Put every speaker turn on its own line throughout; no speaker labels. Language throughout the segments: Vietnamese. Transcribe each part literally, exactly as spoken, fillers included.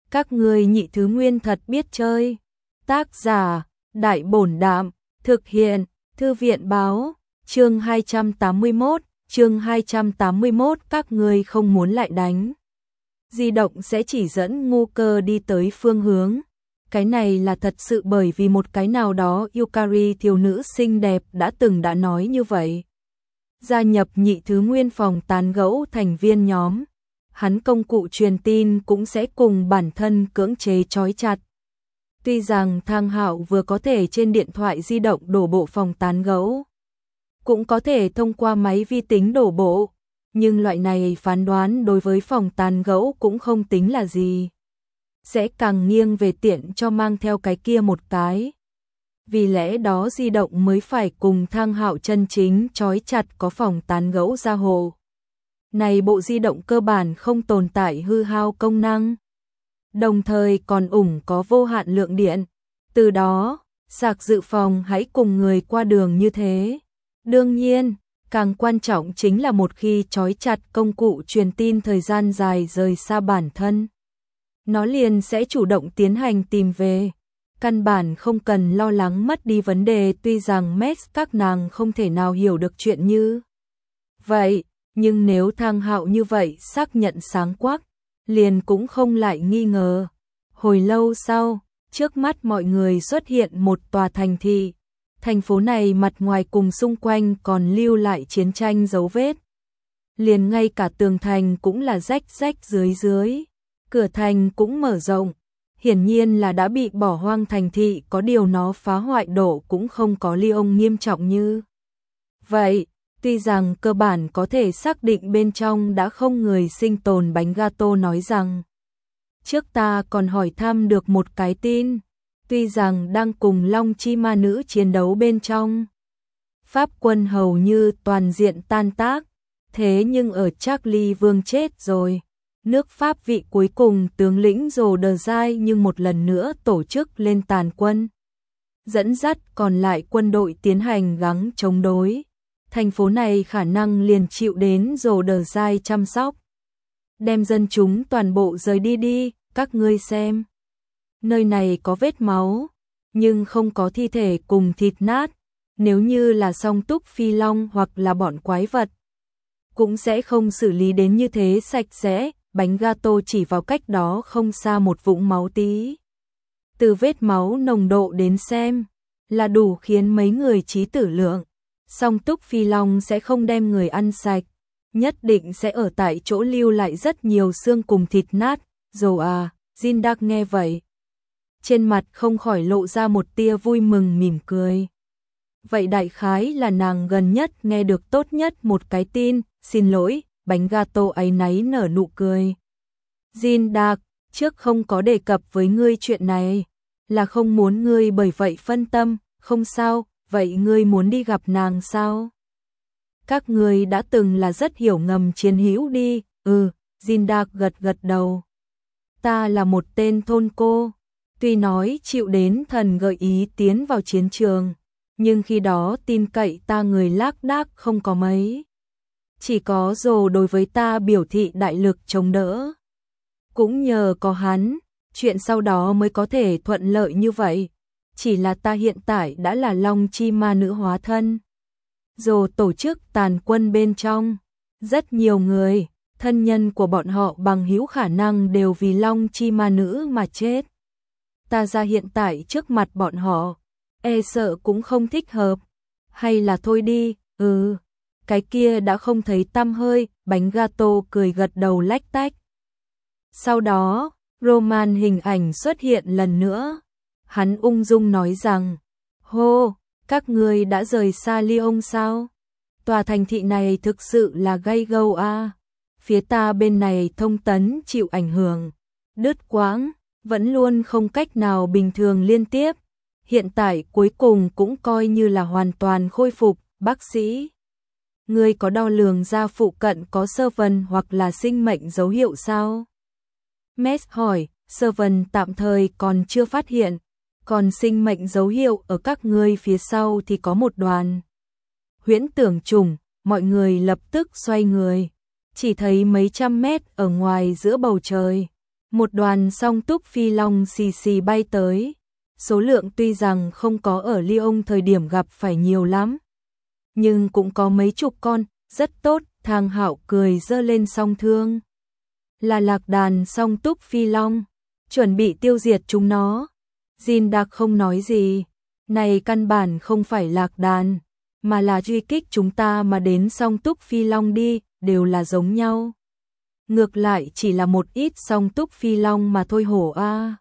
Các ngươi nhị thứ nguyên thật biết chơi. Tác giả, Đại Bổn Đạm, thực hiện, Thư viện Báo, chương hai trăm tám mươi mốt, chương hai trăm tám mươi mốt các ngươi không muốn lại đánh. Di động sẽ chỉ dẫn ngu cơ đi tới phương hướng. Cái này là thật sự bởi vì một cái nào đó Yukari thiếu nữ xinh đẹp đã từng đã nói như vậy. Gia nhập nhị thứ nguyên phòng tán gẫu thành viên nhóm. Hắn công cụ truyền tin cũng sẽ cùng bản thân cưỡng chế trói chặt. Tuy rằng Thang Hạo vừa có thể trên điện thoại di động đổ bộ phòng tán gẫu, cũng có thể thông qua máy vi tính đổ bộ, nhưng loại này phán đoán đối với phòng tán gẫu cũng không tính là gì. Sẽ càng nghiêng về tiện cho mang theo cái kia một cái. Vì lẽ đó di động mới phải cùng Thang Hạo chân chính trói chặt có phòng tán gẫu gia hộ. Này bộ di động cơ bản không tồn tại hư hao công năng, đồng thời còn ủng có vô hạn lượng điện. Từ đó, sạc dự phòng hãy cùng người qua đường như thế. Đương nhiên, càng quan trọng chính là một khi trói chặt công cụ truyền tin thời gian dài rời xa bản thân, nó liền sẽ chủ động tiến hành tìm về. Căn bản không cần lo lắng mất đi vấn đề. Tuy rằng Max các nàng không thể nào hiểu được chuyện như vậy, nhưng nếu Thang Hạo như vậy xác nhận sáng quắc, liền cũng không lại nghi ngờ. Hồi lâu sau, trước mắt mọi người xuất hiện một tòa thành thị. Thành phố này mặt ngoài cùng xung quanh còn lưu lại chiến tranh dấu vết. Liền ngay cả tường thành cũng là rách rách dưới dưới. Cửa thành cũng mở rộng. Hiển nhiên là đã bị bỏ hoang thành thị, có điều nó phá hoại độ cũng không có Lyon nghiêm trọng như vậy. Tuy rằng cơ bản có thể xác định bên trong đã không người sinh tồn. Bánh gato nói rằng, trước ta còn hỏi thăm được một cái tin, tuy rằng đang cùng Long Chi ma nữ chiến đấu bên trong, Pháp quân hầu như toàn diện tan tác, thế nhưng ở Charlie Vương chết rồi, nước Pháp vị cuối cùng tướng lĩnh Rồ Đờ Giai nhưng một lần nữa tổ chức lên tàn quân, dẫn dắt còn lại quân đội tiến hành gắng chống đối. Thành phố này khả năng liền chịu đến Rồ Đờ Giai chăm sóc. Đem dân chúng toàn bộ rời đi đi, các ngươi xem. Nơi này có vết máu, nhưng không có thi thể cùng thịt nát. Nếu như là song túc phi long hoặc là bọn quái vật, cũng sẽ không xử lý đến như thế sạch sẽ. Bánh gato chỉ vào cách đó không xa một vũng máu tí. Từ vết máu nồng độ đến xem, là đủ khiến mấy người trí tử lượng. Song túc phi long sẽ không đem người ăn sạch, nhất định sẽ ở tại chỗ lưu lại rất nhiều xương cùng thịt nát. Rồi à, Jindak nghe vậy, trên mặt không khỏi lộ ra một tia vui mừng mỉm cười. Vậy đại khái là nàng gần nhất nghe được tốt nhất một cái tin. Xin lỗi, bánh gato áy náy nở nụ cười. Jindak, trước không có đề cập với ngươi chuyện này, là không muốn ngươi bởi vậy phân tâm. Không sao. Vậy ngươi muốn đi gặp nàng sao? Các ngươi đã từng là rất hiểu ngầm chiến hữu đi. Ừ, Jindak gật gật đầu. Ta là một tên thôn cô, tuy nói chịu đến thần gợi ý tiến vào chiến trường, nhưng khi đó tin cậy ta người lác đác không có mấy. Chỉ có Rồ đối với ta biểu thị đại lực chống đỡ. Cũng nhờ có hắn, chuyện sau đó mới có thể thuận lợi như vậy. Chỉ là ta hiện tại đã là Long Chi ma nữ hóa thân. Rồ tổ chức tàn quân bên trong, rất nhiều người, thân nhân của bọn họ bằng hữu khả năng đều vì Long Chi ma nữ mà chết. Ta ra hiện tại trước mặt bọn họ, e sợ cũng không thích hợp. Hay là thôi đi. Ừ, cái kia đã không thấy tăm hơi. Bánh gato cười gật đầu lách tách. Sau đó, Roman hình ảnh xuất hiện lần nữa. Hắn ung dung nói rằng, hô, các ngươi đã rời xa Lyon sao? Tòa thành thị này thực sự là gay go a. Phía ta bên này thông tấn chịu ảnh hưởng, đứt quãng, vẫn luôn không cách nào bình thường liên tiếp. Hiện tại cuối cùng cũng coi như là hoàn toàn khôi phục. Bác sĩ, ngươi có đo lường ra phụ cận có sơ vân hoặc là sinh mệnh dấu hiệu sao? Mess hỏi. Sơ vân tạm thời còn chưa phát hiện. Còn sinh mệnh dấu hiệu ở các ngươi phía sau thì có một đoàn huyễn tưởng trùng. Mọi người lập tức xoay người, chỉ thấy mấy trăm mét ở ngoài giữa bầu trời, Một đoàn song túc phi long xì xì bay tới, số lượng tuy rằng không có ở Lyon thời điểm gặp phải nhiều lắm, nhưng cũng có mấy chục con, rất tốt. Thang Hạo cười giơ lên song thương. Là lạc đàn song túc phi long, chuẩn bị tiêu diệt chúng nó. Jin Đặc không nói gì, này căn bản không phải lạc đàn, mà là truy kích chúng ta mà đến song túc phi long đi, đều là giống nhau. Ngược lại chỉ là một ít song túc phi long mà thôi hổ a. À.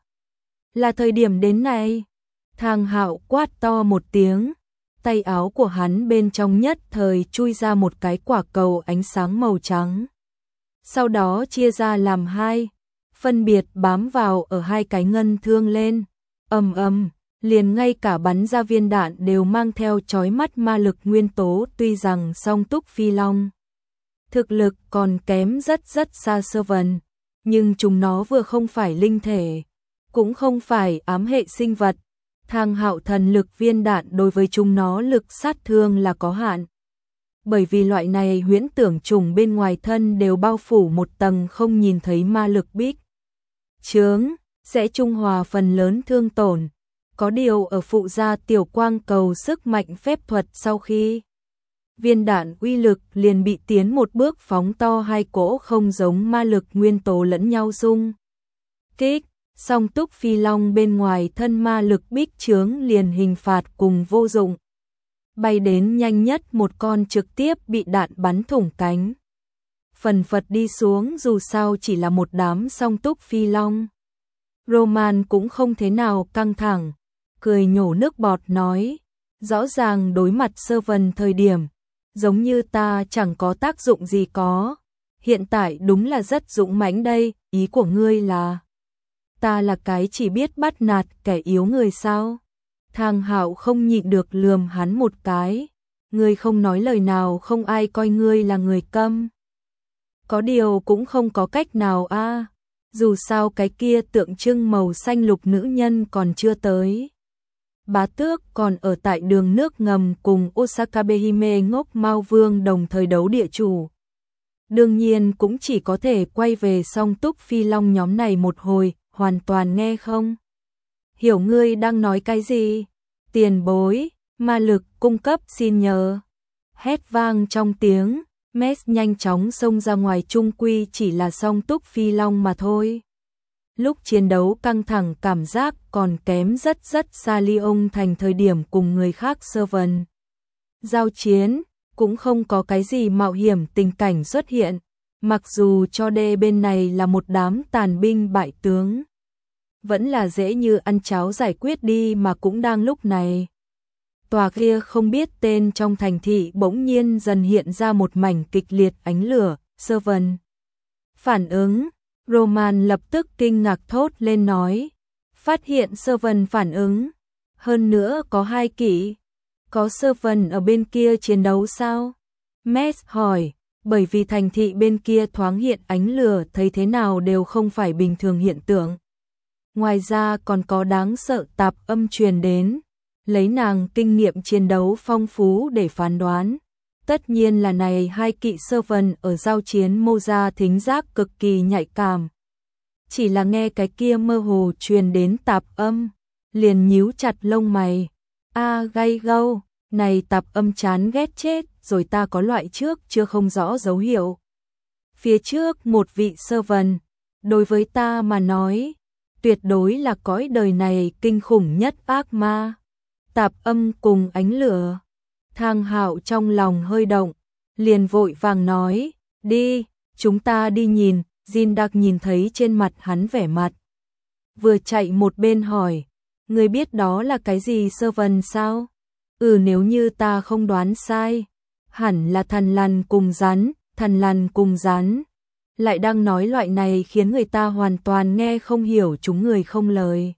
Là thời điểm đến này. Thang Hạo quát to một tiếng, tay áo của hắn bên trong nhất thời chui ra một cái quả cầu ánh sáng màu trắng. Sau đó chia ra làm hai, phân biệt bám vào ở hai cái ngân thương lên. Ầm ầm, liền ngay cả bắn ra viên đạn đều mang theo chói mắt ma lực nguyên tố, tuy rằng song túc phi long thực lực còn kém rất rất xa Servant, nhưng chúng nó vừa không phải linh thể, cũng không phải ám hệ sinh vật. Thang Hạo thần lực viên đạn đối với chúng nó lực sát thương là có hạn. Bởi vì loại này huyễn tưởng trùng bên ngoài thân đều bao phủ một tầng không nhìn thấy ma lực bích chướng, sẽ trung hòa phần lớn thương tổn. Có điều ở phụ gia tiểu quang cầu sức mạnh phép thuật sau khi viên đạn uy lực liền bị tiến một bước phóng to, hai cỗ không giống ma lực nguyên tố lẫn nhau xung kích, song túc phi long bên ngoài thân ma lực bích chướng liền hình phạt cùng vô dụng. Bay đến nhanh nhất một con trực tiếp bị đạn bắn thủng cánh, phần phật đi xuống, dù sao chỉ là một đám song túc phi long. Roman cũng không thế nào căng thẳng, cười nhổ nước bọt nói, rõ ràng đối mặt Servant thời điểm, giống như ta chẳng có tác dụng gì có, hiện tại đúng là rất dũng mãnh đây, ý của ngươi là ta là cái chỉ biết bắt nạt kẻ yếu người sao? Thang Hạo không nhịn được lườm hắn một cái, ngươi không nói lời nào không ai coi ngươi là người câm. Có điều cũng không có cách nào a, à. Dù sao cái kia tượng trưng màu xanh lục nữ nhân còn chưa tới. Bá tước còn ở tại đường nước ngầm cùng Osaka Behime ngốc Mao Vương đồng thời đấu địa chủ. Đương nhiên cũng chỉ có thể quay về song túc phi long nhóm này một hồi, hoàn toàn nghe không hiểu ngươi đang nói cái gì. Tiền bối, ma lực cung cấp xin nhờ. Hét vang trong tiếng, Mess nhanh chóng xông ra ngoài, trung quy chỉ là song túc phi long mà thôi. Lúc chiến đấu căng thẳng cảm giác còn kém rất rất xa Lyon thành thời điểm cùng người khác Servant giao chiến, cũng không có cái gì mạo hiểm tình cảnh xuất hiện, mặc dù cho đê bên này là một đám tàn binh bại tướng, vẫn là dễ như ăn cháo giải quyết đi. Mà cũng đang lúc này, tòa kia không biết tên trong thành thị bỗng nhiên dần hiện ra một mảnh kịch liệt ánh lửa. Servant phản ứng. Roman lập tức kinh ngạc thốt lên nói, phát hiện Servant phản ứng, hơn nữa có hai kỵ, có Servant ở bên kia chiến đấu sao? Mess hỏi, bởi vì thành thị bên kia thoáng hiện ánh lửa, thấy thế nào đều không phải bình thường hiện tượng. Ngoài ra còn có đáng sợ tạp âm truyền đến, lấy nàng kinh nghiệm chiến đấu phong phú để phán đoán. Tất nhiên là này hai kỵ Servant ở giao chiến mô ra thính giác cực kỳ nhạy cảm. Chỉ là nghe cái kia mơ hồ truyền đến tạp âm, liền nhíu chặt lông mày. A gay gâu, này tạp âm chán ghét chết, rồi ta có loại trước chưa không rõ dấu hiệu. Phía trước một vị Servant, đối với ta mà nói, tuyệt đối là cõi đời này kinh khủng nhất ác ma. Tạp âm cùng ánh lửa. Thang Hạo trong lòng hơi động, liền vội vàng nói, đi, chúng ta đi nhìn. Jin Đặc nhìn thấy trên mặt hắn vẻ mặt, vừa chạy một bên hỏi, người biết đó là cái gì Servant sao? Ừ, nếu như ta không đoán sai, hẳn là thần lằn cùng rắn. Thần lằn cùng rắn lại đang nói loại này khiến người ta hoàn toàn nghe không hiểu, chúng người không lời.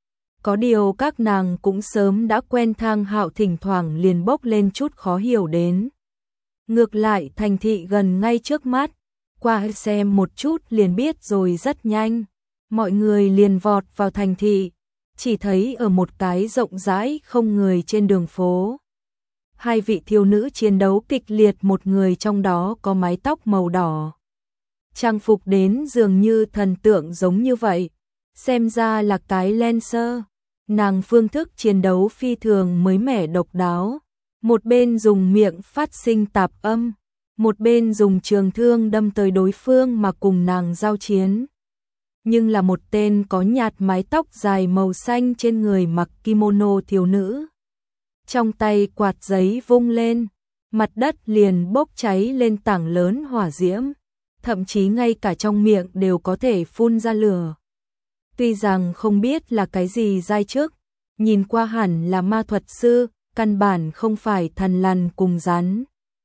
Có điều các nàng cũng sớm đã quen. Thang Hạo thỉnh thoảng liền bốc lên chút khó hiểu đến. Ngược lại thành thị gần ngay trước mắt, qua xem một chút liền biết rồi. Rất nhanh, mọi người liền vọt vào thành thị, chỉ thấy ở một cái rộng rãi không người trên đường phố, hai vị thiếu nữ chiến đấu kịch liệt, một người trong đó có mái tóc màu đỏ, trang phục đến dường như thần tượng giống như vậy, xem ra là cái Lancer. Nàng phương thức chiến đấu phi thường mới mẻ độc đáo, một bên dùng miệng phát sinh tạp âm, một bên dùng trường thương đâm tới đối phương mà cùng nàng giao chiến. Nhưng là một tên có nhạt mái tóc dài màu xanh trên người mặc kimono thiếu nữ. Trong tay quạt giấy vung lên, mặt đất liền bốc cháy lên tảng lớn hỏa diễm, thậm chí ngay cả trong miệng đều có thể phun ra lửa. Tuy rằng không biết là cái gì giai chức, nhìn qua hẳn là ma thuật sư, căn bản không phải thần lằn cùng rắn.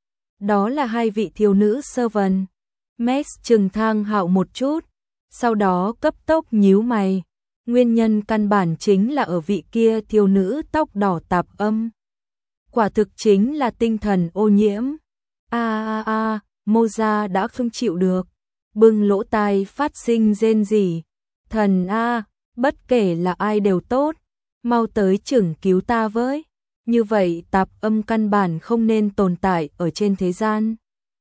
Đó là hai vị thiếu nữ servant. Max chừng Thang Hạo một chút, sau đó cấp tốc nhíu mày. Nguyên nhân căn bản chính là ở vị kia thiếu nữ tóc đỏ tạp âm. Quả thực chính là tinh thần ô nhiễm. A a a, Moza đã không chịu được, bưng lỗ tai phát sinh rên rỉ. Thần a, bất kể là ai đều tốt, mau tới chừng cứu ta với. Như vậy tạp âm căn bản không nên tồn tại ở trên thế gian.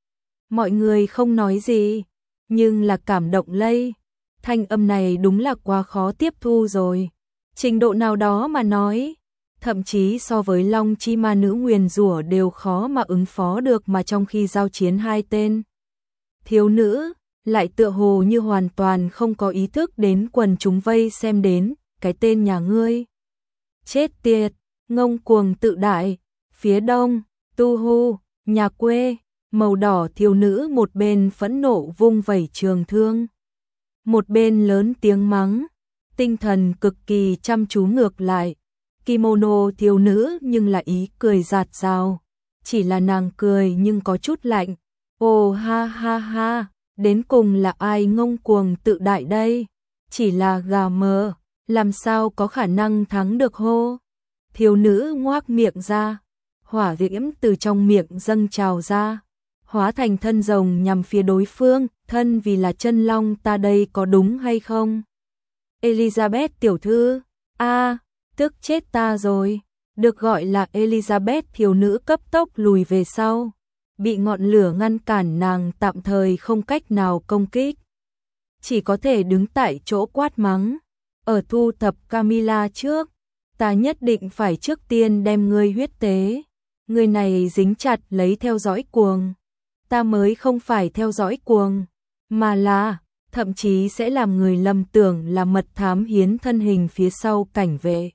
Mọi người không nói gì, nhưng là cảm động lây. Thanh âm này đúng là quá khó tiếp thu rồi. Trình độ nào đó mà nói, thậm chí so với Long Chi Ma Nữ nguyền rủa đều khó mà ứng phó được, mà trong khi giao chiến hai tên thiếu nữ lại tựa hồ như hoàn toàn không có ý thức đến quần chúng vây xem đến, cái tên nhà ngươi. Chết tiệt, ngông cuồng tự đại. Phía đông, Tu Hu, nhà quê, màu đỏ thiếu nữ một bên phẫn nộ vung vẩy trường thương, một bên lớn tiếng mắng, tinh thần cực kỳ chăm chú. Ngược lại, kimono thiếu nữ nhưng là ý cười giạt rào, chỉ là nàng cười nhưng có chút lạnh. Ồ ha ha ha, đến cùng là ai ngông cuồng tự đại đây? Chỉ là gà mờ, làm sao có khả năng thắng được hô? Thiếu nữ ngoác miệng ra, hỏa diễm từ trong miệng dâng trào ra, hóa thành thân rồng nhằm phía đối phương. Thân vì là chân long ta đây có đúng hay không? Elizabeth tiểu thư, a, tức chết ta rồi. Được gọi là Elizabeth thiếu nữ cấp tốc lùi về sau, bị ngọn lửa ngăn cản, nàng tạm thời không cách nào công kích, chỉ có thể đứng tại chỗ quát mắng. Ở thu thập Camilla trước, ta nhất định phải trước tiên đem ngươi huyết tế. Người này dính chặt lấy theo dõi cuồng. Ta mới không phải theo dõi cuồng, mà là, thậm chí sẽ làm người lầm tưởng là mật thám hiến thân hình phía sau cảnh vệ.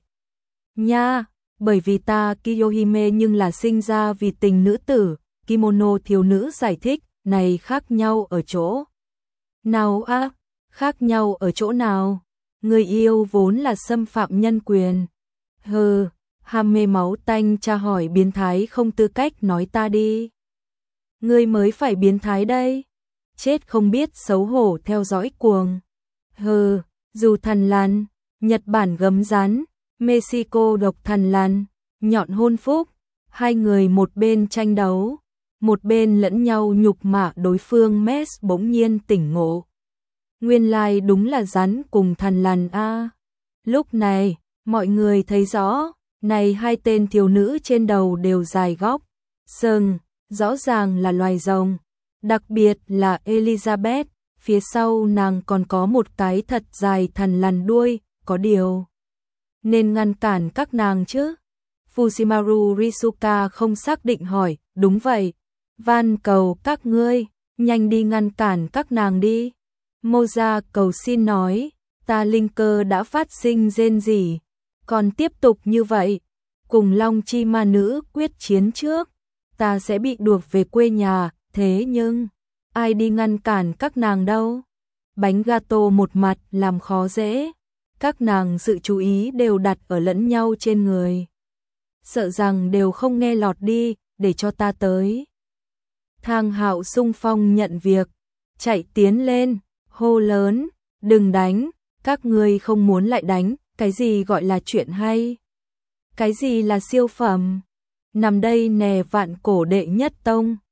Nha, bởi vì ta Kiyohime nhưng là sinh ra vì tình nữ tử. Kimono thiếu nữ giải thích, này khác nhau ở chỗ nào á? Khác nhau ở chỗ nào? Người yêu vốn là xâm phạm nhân quyền. Hừ, ham mê máu tanh tra hỏi biến thái không tư cách nói ta đi. Ngươi mới phải biến thái đây. Chết không biết xấu hổ theo dõi cuồng. Hừ, dù thần lan, Nhật Bản gấm rắn, Mexico độc thần lan, nhọn hôn phúc. Hai người một bên tranh đấu, một bên lẫn nhau nhục mạ đối phương. Mess bỗng nhiên tỉnh ngộ. Nguyên lai đúng là rắn cùng thần lằn a. Lúc này, mọi người thấy rõ, này hai tên thiếu nữ trên đầu đều dài góc sừng, rõ ràng là loài rồng, đặc biệt là Elizabeth, phía sau nàng còn có một cái thật dài thần lằn đuôi, có điều nên ngăn cản các nàng chứ? Fujimaru Risuka không xác định hỏi, đúng vậy, van cầu các ngươi, nhanh đi ngăn cản các nàng đi. Moza cầu xin nói, ta linh cơ đã phát sinh rên rỉ, còn tiếp tục như vậy, cùng Long Chi Ma Nữ quyết chiến trước, ta sẽ bị đuổi về quê nhà. Thế nhưng, ai đi ngăn cản các nàng đâu? Bánh gato một mặt làm khó dễ, các nàng sự chú ý đều đặt ở lẫn nhau trên người. Sợ rằng đều không nghe lọt đi, để cho ta tới. Thang Hạo xung phong nhận việc, chạy tiến lên, hô lớn, đừng đánh, các ngươi không muốn lại đánh, cái gì gọi là chuyện hay? Cái gì là siêu phẩm? Nằm đây nè vạn cổ đệ nhất tông,